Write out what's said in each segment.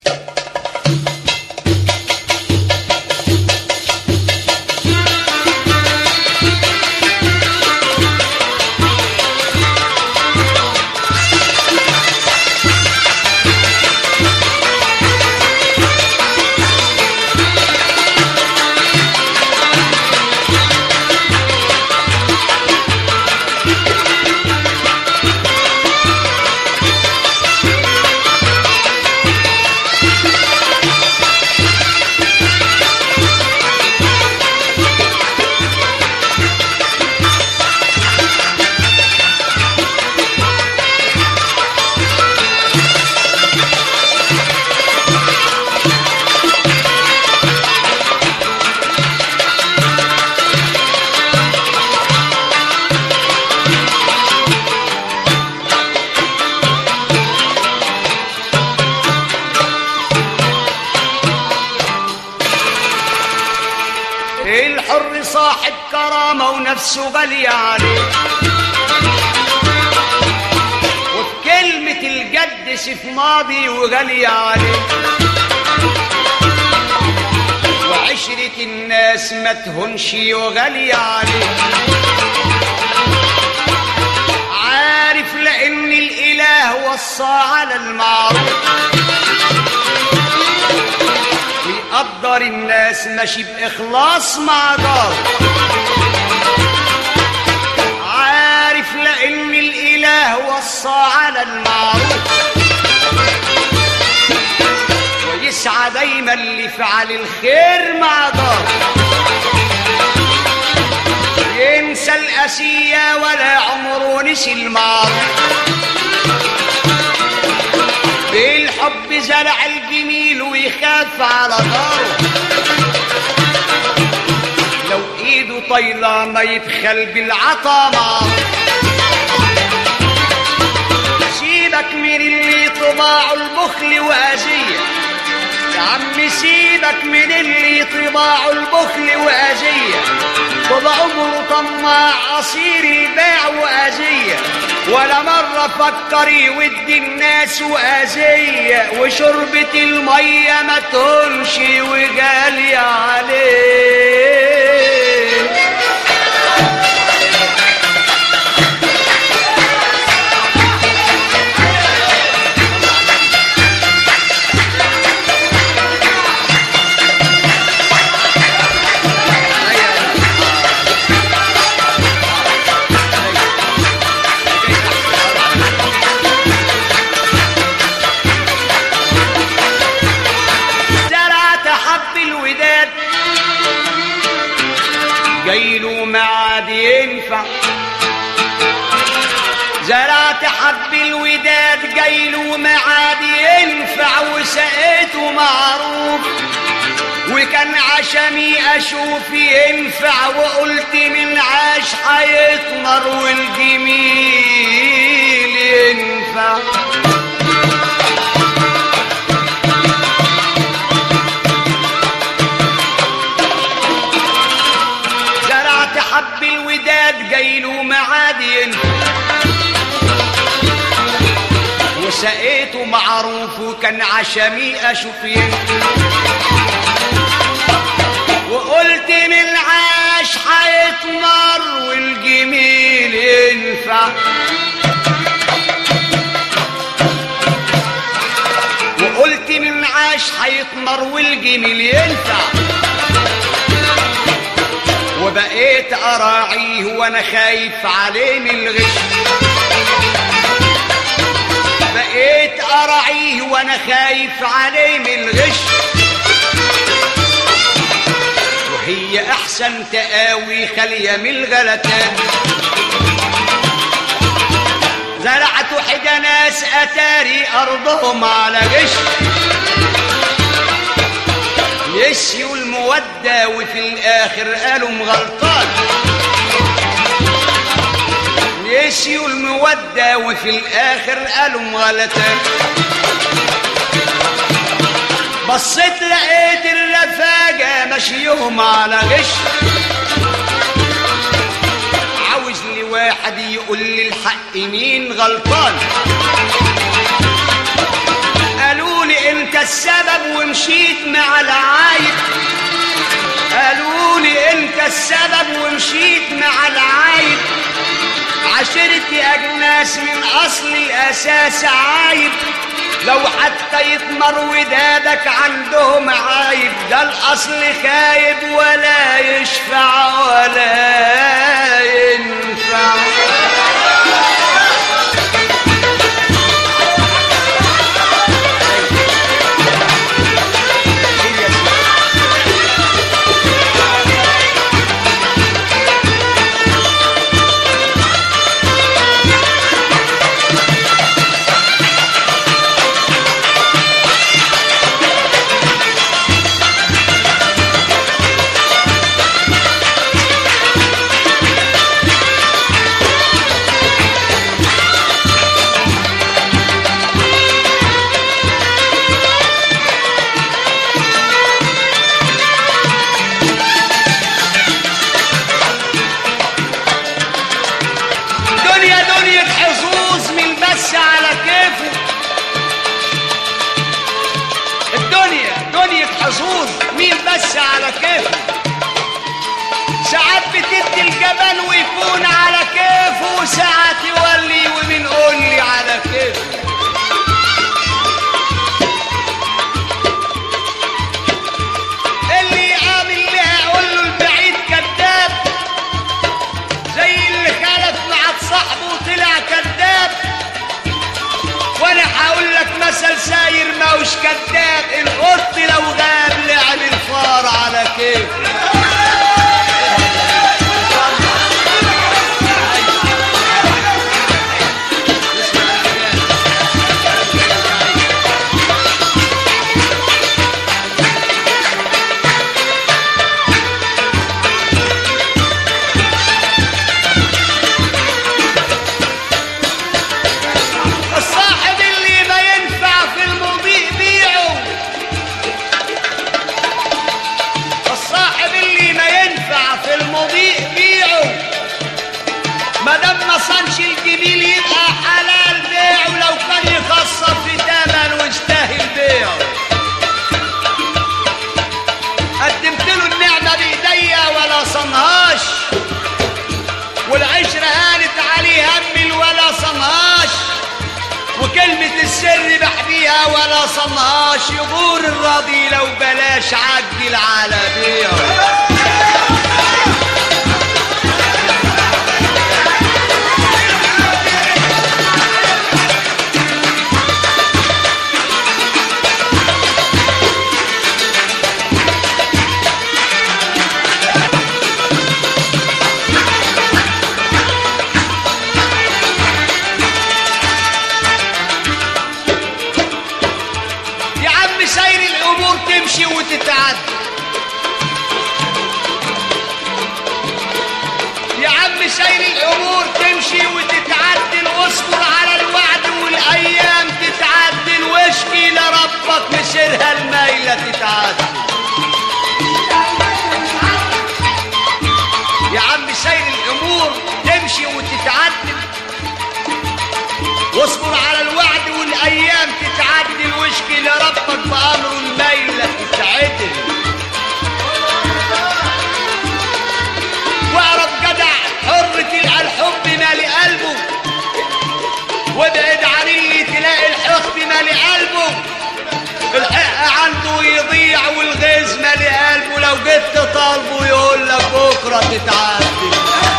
الحر صاحب كرامة ونفسه غالية عليه، وبكلمة الجد سيف ماضي وغالية عليه، وعشرة الناس ما تهونش وغالية عليه. عارف لأن الإله وصى على المعروف، ويقدر الناس ماشي بإخلاص مع دار. عارف لأن الإله وصى على المعروف، ويسعى دايما لفعل الخير مع دار. ينسى الأسية ولا عمره نسي المعروف، بالحب زرع الجميل ويخاف على داره. لو ايده طايله ما يبخل بالعطا معه. سيبك من اللي طباعه البخل وأذية يا عم، سيبك من اللي طباعه البخل وأذية. طول عمره طماع عصير الباع وأذية، ولا مرة فكر يودي الناس وأذية. وشربة المية ما تهونش وغالية عليه. جايله معاد ينفع، زرعت حب الوداد جايله معاد ينفع، وسقيته معروف وكان عشمي اشوف ينفع. وقلت من عاش هيطمر والجميل ينفع. حب الوداد جايله معاد ينفع، وسقيته معروف وكان عشمي اشوف ينفع. وقلت من عاش هيطمر والجميل ينفع. وقلت من عاش هيطمر والجميل ينفع. وبقيت أراعيه وأنا خايف عليه من الغش، بقيت أراعيه وأنا خايف عليه من الغش. وهي أحسن تقاوي خالية من الغلطان. زرعت حدا ناس أتاري أرضهم على غش، نسيوا المودة وفي الآخر قالوا مغلطان. نسيوا المودة وفي الآخر قالوا مغلطان. بصيت لقيت الرفاجة ماشيهم على غش. عاوز لي واحد يقول لي الحق مين غلطان. قالوا لي انت السبب ومشيت مع العايب، قالوا لي انت السبب ومشيت مع العايب، عشرتي اجناس من اصل الاساس عايب، لو حتى يطمر ودادك عندهم عايب، ده الاصل خايب ولا يشفع ولا ينفع. على كيفه الدنيا دنيا حظوظ، مين بس على كيفه، ساعات بتدي الجبل ويكون على كيفه، وساعات يولي ومين قول لي على كيفه. اللي يعامل لها قول له البعيد كذاب، زي اللي خالف مع صاحبه وطلع كذاب، وانا هقول لك مثل ساير ماهوش كذاب، القط لو غاب لعب الفار على كيف. مادام ما صنش الجميل يبقى حلال بيعه، لو كان يخسر في تمن ويستاهل بيعه. قدمت له النعمه بايديا ولا صنهاش، والعشره هانت عليه همل ولا صنهاش، وكلمه السر بحبيها ولا صنهاش، يغور الراضي لو بلاش عجل على بيعه. تمشي وتتعدل يا عم، سير الامور تمشي وتتعدل، واصبر على الوعد والايام تتعدل، واشكي لربك مسيرها الميله تتعدل. يا عم سير الامور تمشي وتتعدل، واصبر على الوعد والايام تتعدل، واشكي لربك بامر الميله تتعدل. واعرف جدع حر تلقى الحب مالي قلبه، وابعد عن اللي تلاقي الحقد مالي قلبه، الحق عنده يضيع والغيظ مالي قلبه، لو جيت تطالبه يقول لك بكره تتعدل.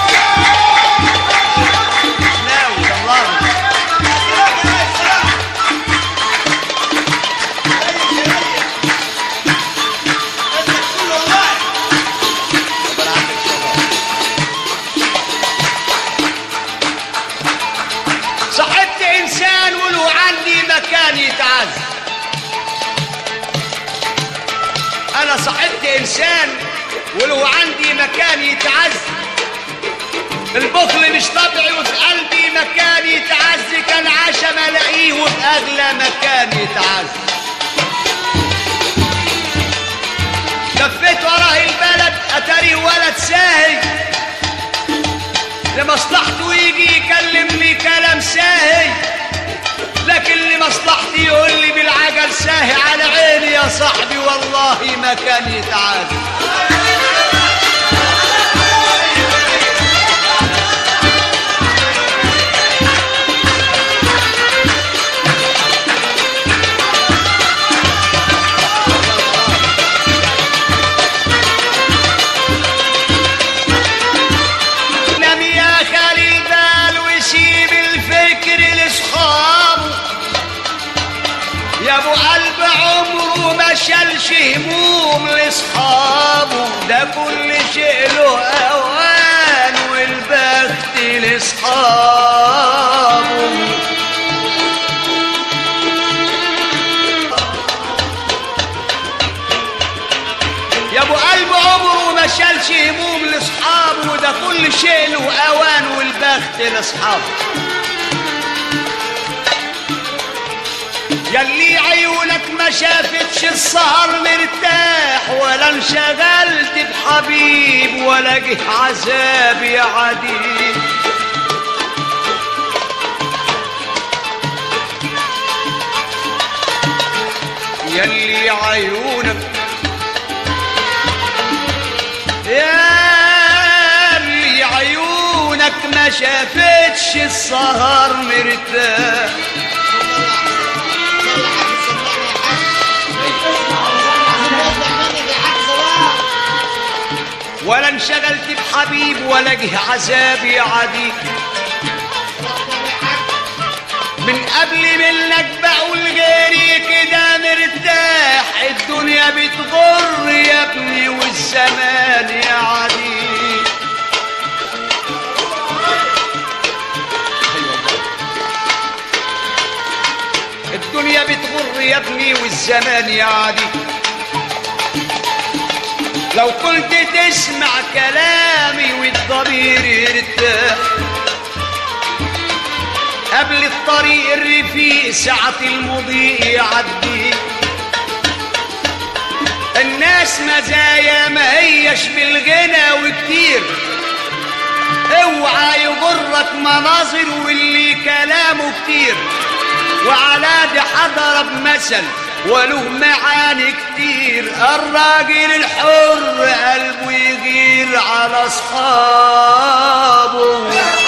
صاحبت انسان وله عندي مكان يتعز، انا صاحبت انسان وله عندي مكان يتعز، البخل مش طبعي وفي قلبي مكان يتعز، كان عاشا ما الاقيه وفي اغلى مكان يتعز. لفيت وراه البلد اتاريه ولد ساهي، لمصلحته يجي يكلمني كلام ساهي، لكن لمصلحتي يقول لي بالعجل ساهي على عيني يا صاحبي والله ما كان يتعادل. يا ابو قلب عمره ما شالش هموم لاصحابه، ده كل شيء له اوان والبخت لاصحابه. يا ابو قلب عمره ما شالش هموم لاصحابه، ده كل شيء له اوان والبخت لاصحابه. ياللي عيونك ما شافتش السهر مرتاح، ولا انشغلت بحبيب ولا جه عذاب يا عديد. ياللي عيونك ياللي عيونك ما شافتش السهر مرتاح، ولا انشغلت بحبيب ولا جه عذاب يا عديد. من قبل منك بقول غيري كده مرتاح، الدنيا بتغر يا ابني والزمان يا عديد. الدنيا بتغر يا ابني والزمان يا عديد. لو كنت تسمع كلامي والضمير يرتاح، قبل الطريق الرفيق ساعة المضيء يعدي. الناس مزايا ما هيش بالغنى وكتير، اوعى يغرك مناظر واللي كلامه كتير. وعلى دي حضر بمثل وله معاني كتير، الراجل الحر قلبه يغير على اصحابه.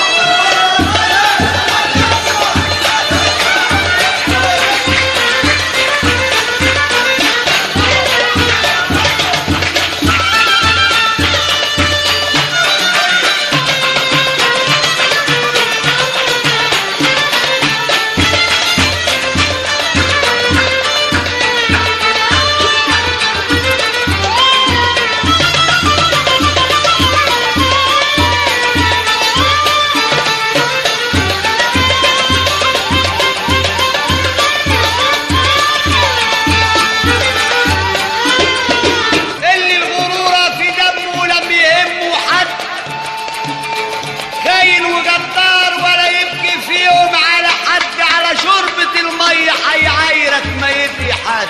هيعايرك ما يدري حد.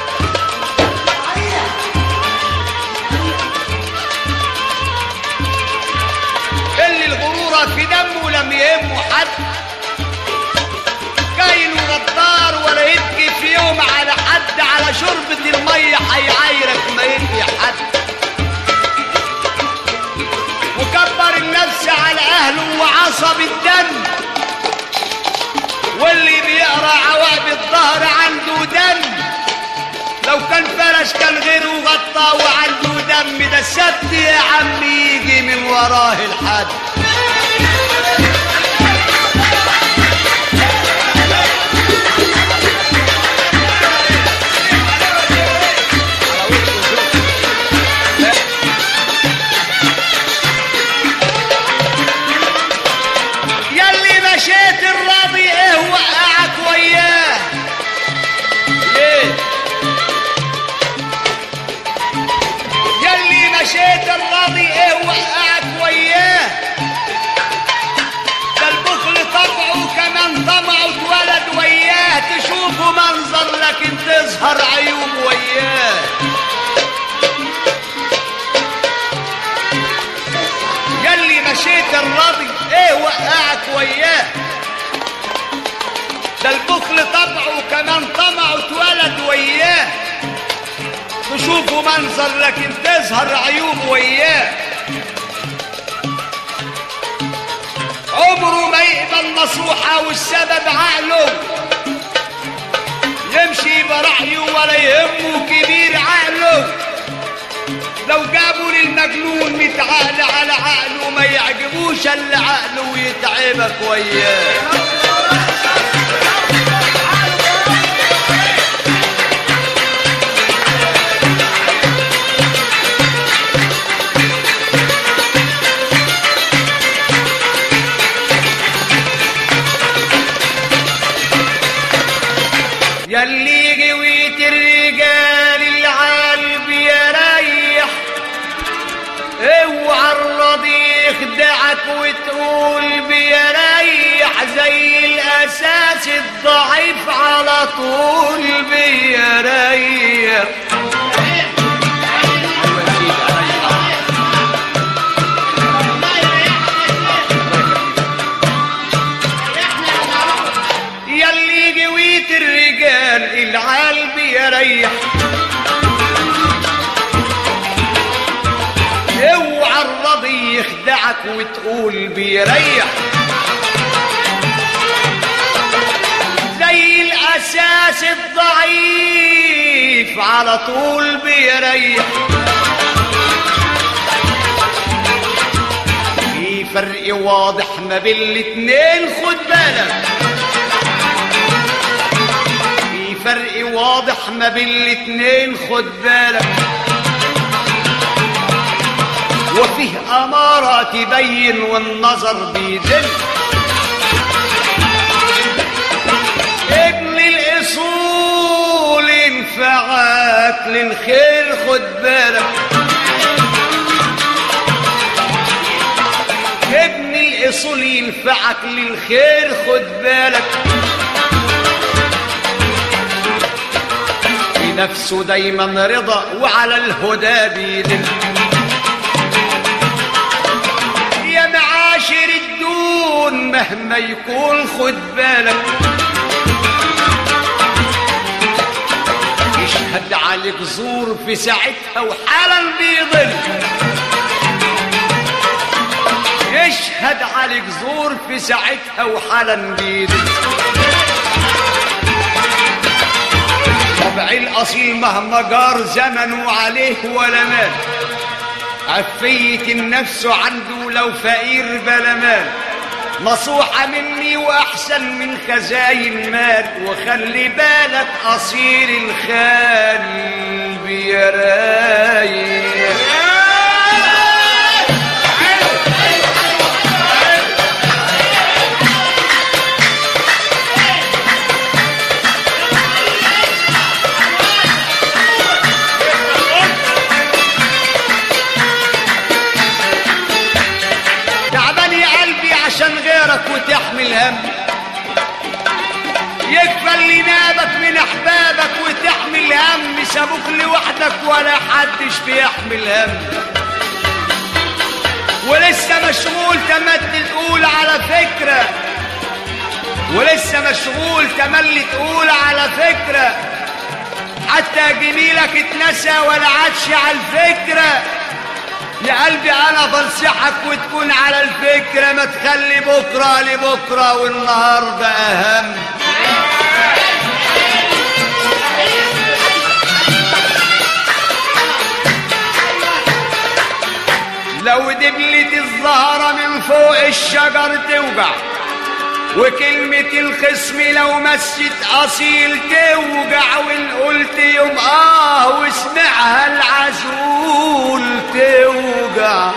اللي الغرورة في دمه لم يهمه حد، كاين وغدار ولا يبكي في يوم على حد، على شربة المية هيعايرك ما يدري حد. وكبر النفس على اهله وعصب الدم، واللي بيقرا عوائب الظهر عنده دم. لو كان فرش كان غيره غطى وعنده دم، ده السبت يا عم يجي من وراه الحد. ياللي مشيت الراضي ايه وقعك وياه ليه؟ ياللي مشيت الراضي ايه وقعك وياه، ده البخل طبعه كمان طمعه اتولد وياه. تشوفه منظر لكن تظهر عيوب وياه. ياللي مشيت الراضي ايه وقعك وياه، ده البخل طبعه وكمان طمعه اتولد وياه، تشوفوا منظر لكن تظهر عيوب وياه. عمره ما يقبل نصوحة والسبب عقله، يمشي برأيه ولا يهمه كبير عقله. لو جابوا للمجنون 100 عقل على عقله ما يعجبوش الا عقله ويتعبك وياه. ياللي جويت الرجال العالب يريح، اوعى الراضي يخدعك وتقول بيريح، زي الاساس الضعيف على طول بيريح. ياللي جويت الرجال العالب يريح، اوعى الراضي يخدعك وتقول بيريح، زي الاساس الضعيف على طول بيريح. في فرق واضح ما بين الاتنين خد بالك، في فرق واضح ما بين الاتنين خد بالك، وفيه أمارة تبين والنظر بيدل. ابن الأصول ينفعك للخير خد بالك، ابن الأصول ينفعك للخير خد بالك. في نفسه دايما رضا وعلى الهدى بيدل. يا معاشر الدون مهما يكون خد بالك، يشهد عليك زور في ساعتها وحالا بيضل. يشهد عليك زور في ساعتها وحالا بيضل. طبع الأصيل مهما جار زمنه عليه ولا مال، عفية النفس عنده لو فقير بلا مال. نصوحة مني وأحسن من خزاين مال، وخلي بالك أصيل الخال بيرايح. عشان غيرك وتحمل هم، يكفى اللي نابك من احبابك وتحمل هم. سابوك لوحدك ولا حدش بيحمل هم، ولسه مشغول تمد تقول على فكرة، ولسه مشغول تملي تقول على فكرة. حتى جميلك اتنسى ولا عادش على الفكرة. يا قلبي انا بنصحك وتكون على الفكرة، ما تخلي بكرة لبكرة والنهاردة اهم. لو دبلت الزهرة من فوق الشجر توجع، وكلمة الخصم لو مست أصيل توجع، وإن قلت يوم واسمعها العزول توجع.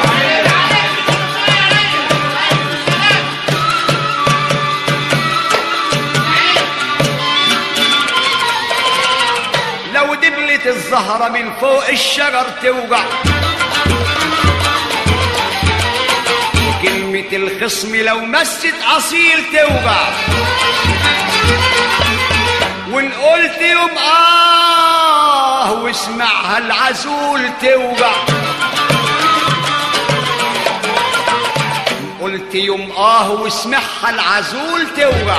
لو دبلت الزهرة من فوق الشجر توجع، كلمة الخصم لو مست أصيل توجع، وإن قلت يوم واسمعها العزول توجع. قلت يوم واسمعها العزول توجع،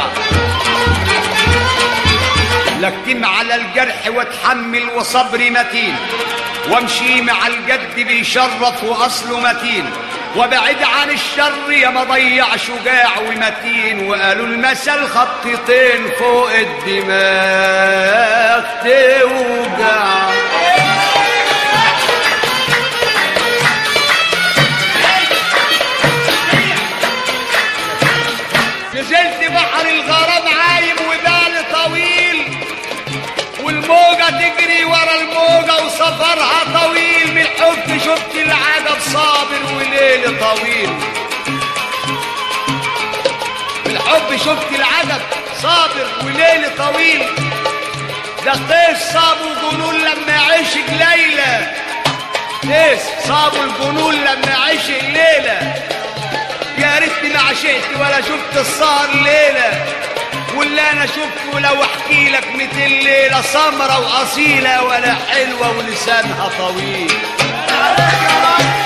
لكن على الجرح واتحمل وصبري متين، وامشي مع الجد بيشرف واصله متين، وبعد عن الشر يا ما ضيع شجاع ومتين. وقالوا المثل خطتين فوق الدماغ توجع. نزلت بحر الغرام عايم وبال طويل، والموجة تجري ورا الموجة وسفرها طويل، من الحب شفت العجب صابر وليل طويل، من الحب شفت العجب صابر وليل طويل. ده قيس صابوا الجنون لما عشق ليلى، قيس صابوا الجنون لما عشق ليلى. يا ريتني ما عشقت ولا شفت السهر ليلة، واللي انا شفته لو احكي لك 200 ليلة، سمرة واصيلة ولا حلوة ولسانها طويل.